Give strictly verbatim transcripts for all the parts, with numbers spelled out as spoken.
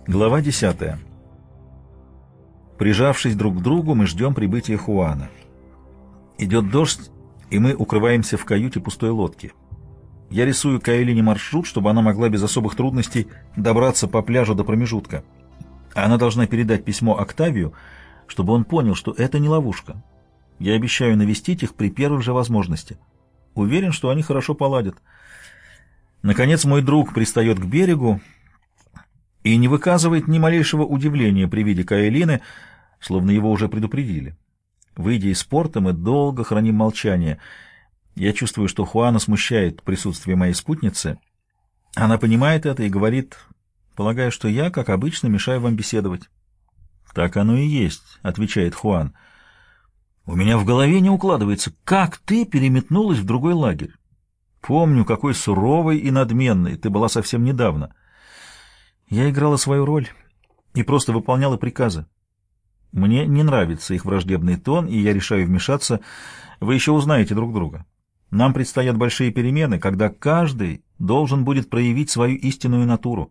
Глава десятая. Прижавшись друг к другу, мы ждем прибытия Хуана. Идет дождь, и мы укрываемся в каюте пустой лодки. Я рисую Каэлине маршрут, чтобы она могла без особых трудностей добраться по пляжу до промежутка. Она должна передать письмо Октавию, чтобы он понял, что это не ловушка. Я обещаю навестить их при первой же возможности. Уверен, что они хорошо поладят. Наконец мой друг пристает к берегу и не выказывает ни малейшего удивления при виде Каэлины, словно его уже предупредили. Выйдя из порта, мы долго храним молчание. Я чувствую, что Хуана смущает присутствие моей спутницы. Она понимает это и говорит, полагая, что я, как обычно, мешаю вам беседовать. «Так оно и есть», — отвечает Хуан. «У меня в голове не укладывается, как ты переметнулась в другой лагерь. Помню, какой суровой и надменной ты была совсем недавно. Я играла свою роль и просто выполняла приказы. Мне не нравится их враждебный тон, и я решаю вмешаться. Вы еще узнаете друг друга. Нам предстоят большие перемены, когда каждый должен будет проявить свою истинную натуру».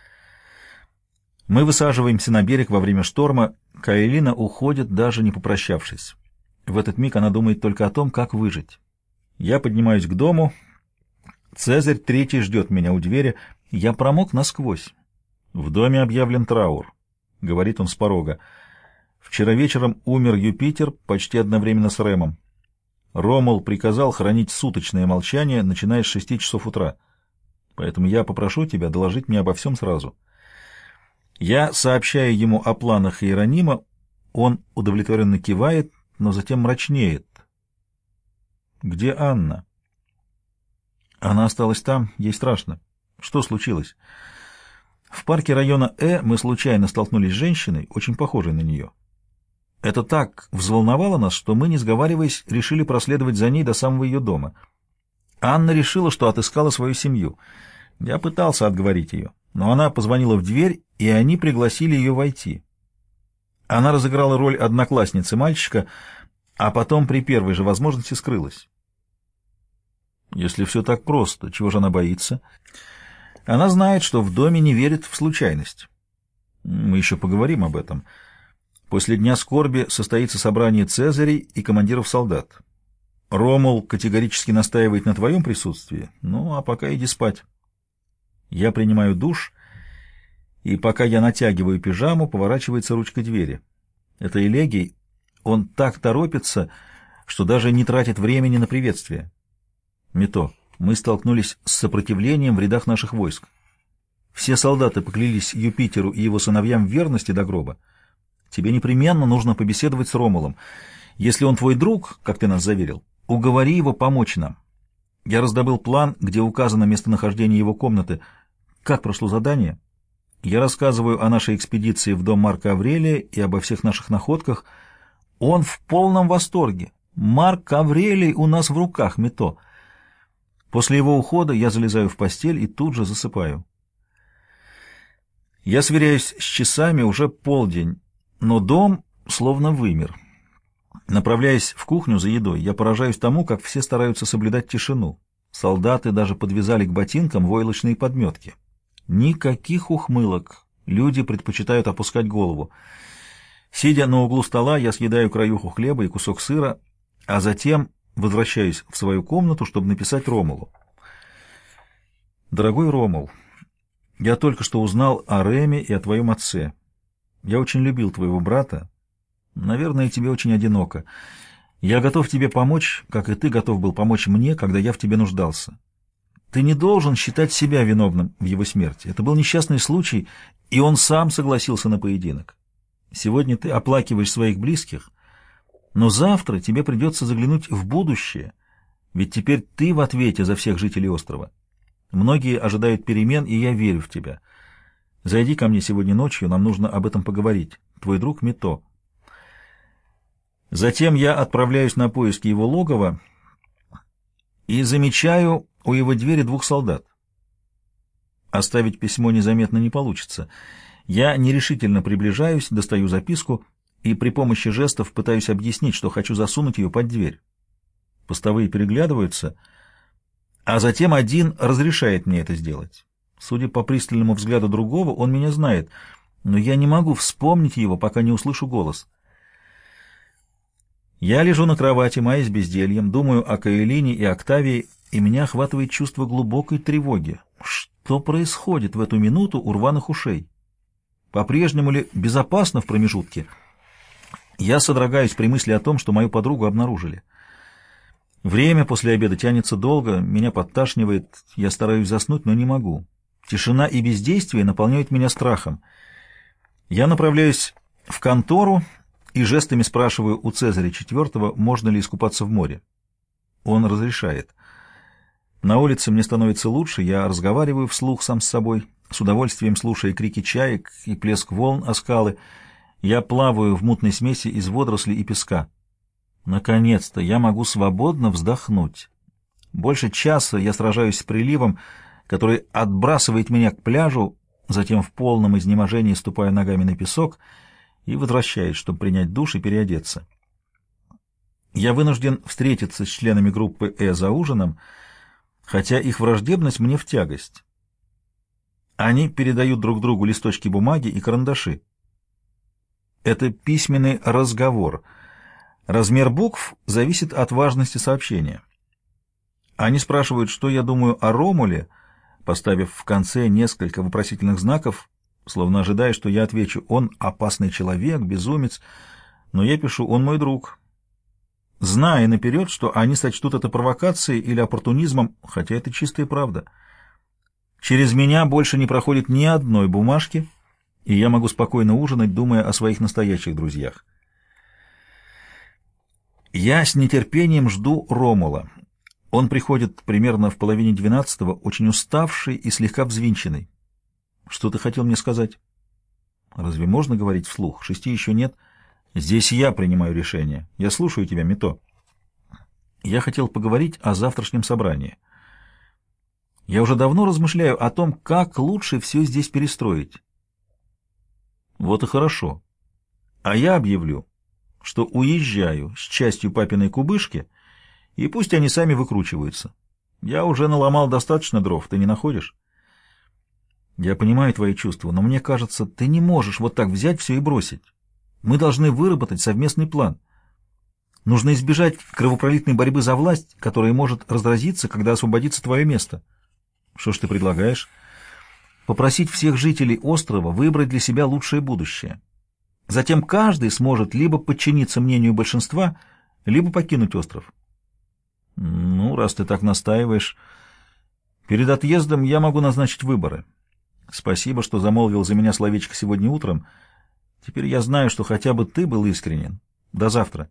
Мы высаживаемся на берег во время шторма. Каэлина уходит, даже не попрощавшись. В этот миг она думает только о том, как выжить. Я поднимаюсь к дому. Цезарь Третий ждет меня у двери. Я промок насквозь. «В доме объявлен траур», — говорит он с порога. «Вчера вечером умер Юпитер почти одновременно с Рэмом. Ромул приказал хранить суточное молчание, начиная с шести часов утра. Поэтому я попрошу тебя доложить мне обо всем сразу». Я сообщаю ему о планах Иеронима. Он удовлетворенно кивает, но затем мрачнеет. «Где Анна?» «Она осталась там, ей страшно. Что случилось?» «В парке района Э мы случайно столкнулись с женщиной, очень похожей на нее. Это так взволновало нас, что мы, не сговариваясь, решили проследовать за ней до самого ее дома. Анна решила, что отыскала свою семью. Я пытался отговорить ее, но она позвонила в дверь, и они пригласили ее войти. Она разыграла роль одноклассницы мальчика, а потом при первой же возможности скрылась». «Если все так просто, чего же она боится?» «Она знает, что в доме не верит в случайность. Мы еще поговорим об этом. После дня скорби состоится собрание цезарей и командиров солдат. Ромул категорически настаивает на твоем присутствии, ну а пока иди спать». Я принимаю душ, и пока я натягиваю пижаму, поворачивается ручка двери. Это Элегий. Он так торопится, что даже не тратит времени на приветствие. «Мито, мы столкнулись с сопротивлением в рядах наших войск. Все солдаты поклялись Юпитеру и его сыновьям в верности до гроба. Тебе непременно нужно побеседовать с Ромулом. Если он твой друг, как ты нас заверил, уговори его помочь нам. Я раздобыл план, где указано местонахождение его комнаты. Как прошло задание?» Я рассказываю о нашей экспедиции в дом Марка Аврелия и обо всех наших находках. Он в полном восторге. Марк Аврелий у нас в руках, Мито. После его ухода я залезаю в постель и тут же засыпаю. Я сверяюсь с часами, уже полдень, но дом словно вымер. Направляясь в кухню за едой, я поражаюсь тому, как все стараются соблюдать тишину. Солдаты даже подвязали к ботинкам войлочные подметки. Никаких ухмылок. Люди предпочитают опускать голову. Сидя на углу стола, я съедаю краюху хлеба и кусок сыра, а затем возвращаюсь в свою комнату, чтобы написать Ромулу. «Дорогой Ромул, я только что узнал о Реме и о твоем отце. Я очень любил твоего брата. Наверное, тебе очень одиноко. Я готов тебе помочь, как и ты готов был помочь мне, когда я в тебе нуждался. Ты не должен считать себя виновным в его смерти. Это был несчастный случай, и он сам согласился на поединок. Сегодня ты оплакиваешь своих близких, но завтра тебе придется заглянуть в будущее, ведь теперь ты в ответе за всех жителей острова. Многие ожидают перемен, и я верю в тебя. Зайди ко мне сегодня ночью, нам нужно об этом поговорить. Твой друг Мито». Затем я отправляюсь на поиски его логова и замечаю у его двери двух солдат. Оставить письмо незаметно не получится. Я нерешительно приближаюсь, достаю записку и при помощи жестов пытаюсь объяснить, что хочу засунуть ее под дверь. Постовые переглядываются, а затем один разрешает мне это сделать. Судя по пристальному взгляду другого, он меня знает. но я не могу вспомнить его, пока не услышу голос. Я лежу на кровати, маясь бездельем, думаю о Каэлине и Октавии, и меня охватывает чувство глубокой тревоги. Что происходит в эту минуту у рваных ушей? По-прежнему ли безопасно в промежутке? Я содрогаюсь при мысли о том, что мою подругу обнаружили. Время после обеда тянется долго, меня подташнивает, я стараюсь заснуть, но не могу. Тишина и бездействие наполняют меня страхом. Я направляюсь в контору и жестами спрашиваю у Цезаря четвёртого, можно ли искупаться в море. Он разрешает. На улице мне становится лучше, я разговариваю вслух сам с собой, с удовольствием слушая крики чаек и плеск волн о скалы. Я плаваю в мутной смеси из водорослей и песка. Наконец-то я могу свободно вздохнуть. Больше часа я сражаюсь с приливом, который отбрасывает меня к пляжу, затем в полном изнеможении ступаю ногами на песок и возвращаюсь, чтобы принять душ и переодеться. Я вынужден встретиться с членами группы «Э» за ужином, хотя их враждебность мне в тягость. Они передают друг другу листочки бумаги и карандаши. Это письменный разговор. Размер букв зависит от важности сообщения. Они спрашивают, что я думаю о Ромуле, поставив в конце несколько вопросительных знаков, словно ожидая, что я отвечу: «Он опасный человек, безумец», но я пишу: «Он мой друг», зная наперед, что они сочтут это провокацией или оппортунизмом, хотя это чистая правда. Через меня больше не проходит ни одной бумажки, и я могу спокойно ужинать, думая о своих настоящих друзьях. Я с нетерпением жду Ромула. Он приходит примерно в половине двенадцатого, очень уставший и слегка взвинченный. Что ты хотел мне сказать? Разве можно говорить вслух? Шести еще нет. Здесь я принимаю решение. Я слушаю тебя, Мито. Я хотел поговорить о завтрашнем собрании. Я уже давно размышляю о том, как лучше все здесь перестроить. Вот и хорошо. А я объявлю, что уезжаю с частью папиной кубышки, и пусть они сами выкручиваются. Я уже наломал достаточно дров, ты не находишь? Я понимаю твои чувства, но мне кажется, ты не можешь вот так взять все и бросить. Мы должны выработать совместный план. Нужно избежать кровопролитной борьбы за власть, которая может разразиться, когда освободится твое место. Что ж ты предлагаешь? Попросить всех жителей острова выбрать для себя лучшее будущее. Затем каждый сможет либо подчиниться мнению большинства, либо покинуть остров. Ну, раз ты так настаиваешь, перед отъездом я могу назначить выборы. Спасибо, что замолвил за меня словечко сегодня утром. Теперь я знаю, что хотя бы ты был искренен. До завтра.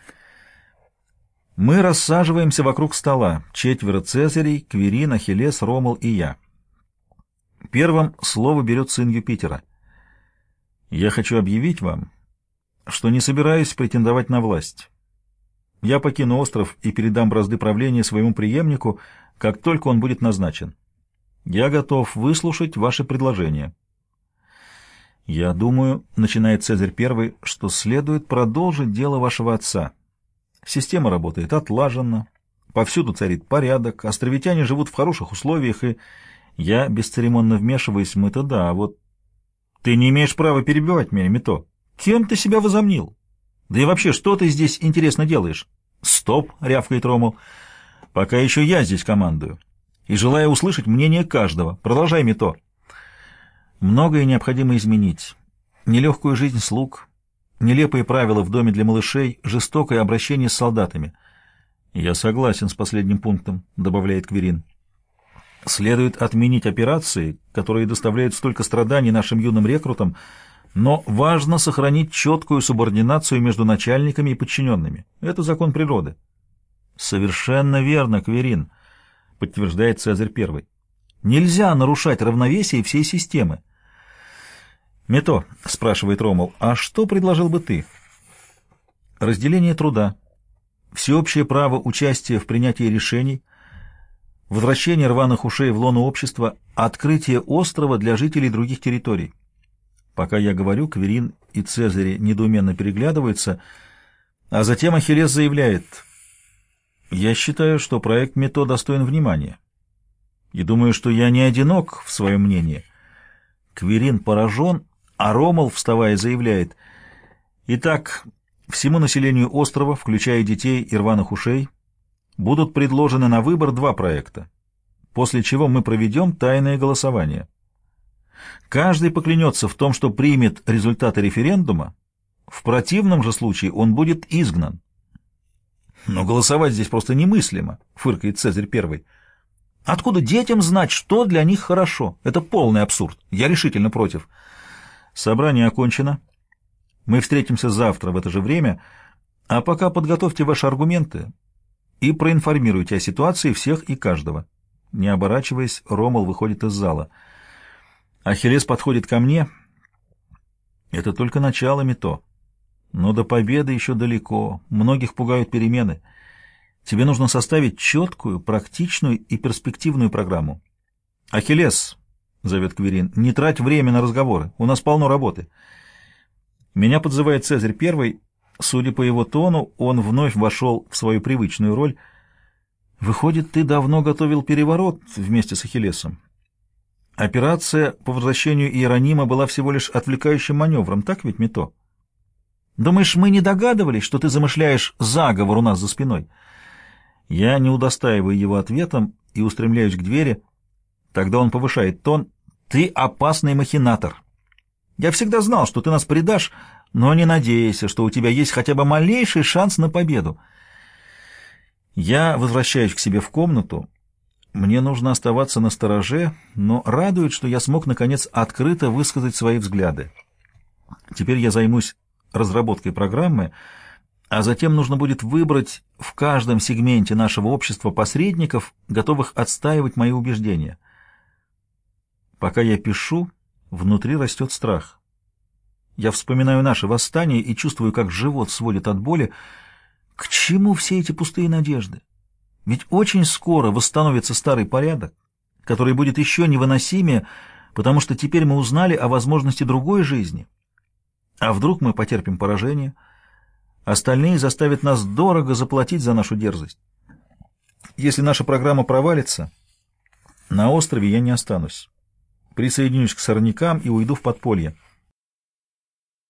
Мы рассаживаемся вокруг стола. Четверо Цезарей, Квирин, Ахиллес, Ромул и я. Первым слово берет сын Юпитера. Я хочу объявить вам, что не собираюсь претендовать на власть. Я покину остров и передам бразды правления своему преемнику, как только он будет назначен. Я готов выслушать ваши предложения. Я думаю, начинает Цезарь первый, что следует продолжить дело вашего отца. Система работает отлаженно, повсюду царит порядок, островитяне живут в хороших условиях, и я бесцеремонно вмешиваюсь, мы-то да, а вот ты не имеешь права перебивать меня, Мито. Кем ты себя возомнил? Да и вообще, что ты здесь интересно делаешь? Стоп, рявкает Ромул. Пока еще я здесь командую. И желаю услышать мнение каждого. Продолжай, Мито. Многое необходимо изменить. Нелегкую жизнь слуг, нелепые правила в доме для малышей, жестокое обращение с солдатами. Я согласен с последним пунктом, добавляет Квирин. Следует отменить операции, которые доставляют столько страданий нашим юным рекрутам, но важно сохранить четкую субординацию между начальниками и подчиненными. Это закон природы. Совершенно верно, Квирин, подтверждает Цезарь первый. Нельзя нарушать равновесие всей системы. Мито, спрашивает Ромул, а что предложил бы ты? Разделение труда, всеобщее право участия в принятии решений, возвращение рваных ушей в лоно общества, открытие острова для жителей других территорий. Пока я говорю, Квирин и Цезарь недоуменно переглядываются, а затем Ахиллес заявляет: «Я считаю, что проект Мито достоин внимания, и думаю, что я не одинок в своем мнении». Квирин поражен, А Ромул, вставая, заявляет: «Итак, всему населению острова, включая детей и рваных ушей, будут предложены на выбор два проекта, после чего мы проведем тайное голосование. Каждый поклянется в том, что примет результаты референдума, в противном же случае он будет изгнан». «Но голосовать здесь просто немыслимо», — фыркает Цезарь Первый. «Откуда детям знать, что для них хорошо? Это полный абсурд. Я решительно против». «Собрание окончено. Мы встретимся завтра в это же время, а пока подготовьте ваши аргументы и проинформируйте о ситуации всех и каждого». Не оборачиваясь, Ромул выходит из зала. Ахиллес подходит ко мне. «Это только начало, Мито. Но до победы еще далеко. Многих пугают перемены. Тебе нужно составить четкую, практичную и перспективную программу». «Ахиллес», — зовет Кверин, — «не трать время на разговоры. У нас полно работы». Меня подзывает Цезарь Первый. Судя по его тону, он вновь вошел в свою привычную роль. «Выходит, ты давно готовил переворот вместе с Ахиллесом. Операция по возвращению Иеронима была всего лишь отвлекающим маневром, так ведь, Мито? Думаешь, мы не догадывались, что ты замышляешь заговор у нас за спиной?» Я не удостаиваю его ответом и устремляюсь к двери. Тогда он повышает тон. «Ты опасный махинатор. Я всегда знал, что ты нас предашь, но не надейся, что у тебя есть хотя бы малейший шанс на победу». Я возвращаюсь к себе в комнату. Мне нужно оставаться настороже, но радует, что я смог, наконец, открыто высказать свои взгляды. Теперь я займусь разработкой программы, а затем нужно будет выбрать в каждом сегменте нашего общества посредников, готовых отстаивать мои убеждения. Пока я пишу, внутри растет страх. Я вспоминаю наше восстание и чувствую, как живот сводит от боли. К чему все эти пустые надежды? Ведь очень скоро восстановится старый порядок, который будет еще невыносимее, потому что теперь мы узнали о возможности другой жизни. А вдруг мы потерпим поражение? Остальные заставят нас дорого заплатить за нашу дерзость. Если наша программа провалится, на острове я не останусь. Присоединюсь к сорнякам и уйду в подполье.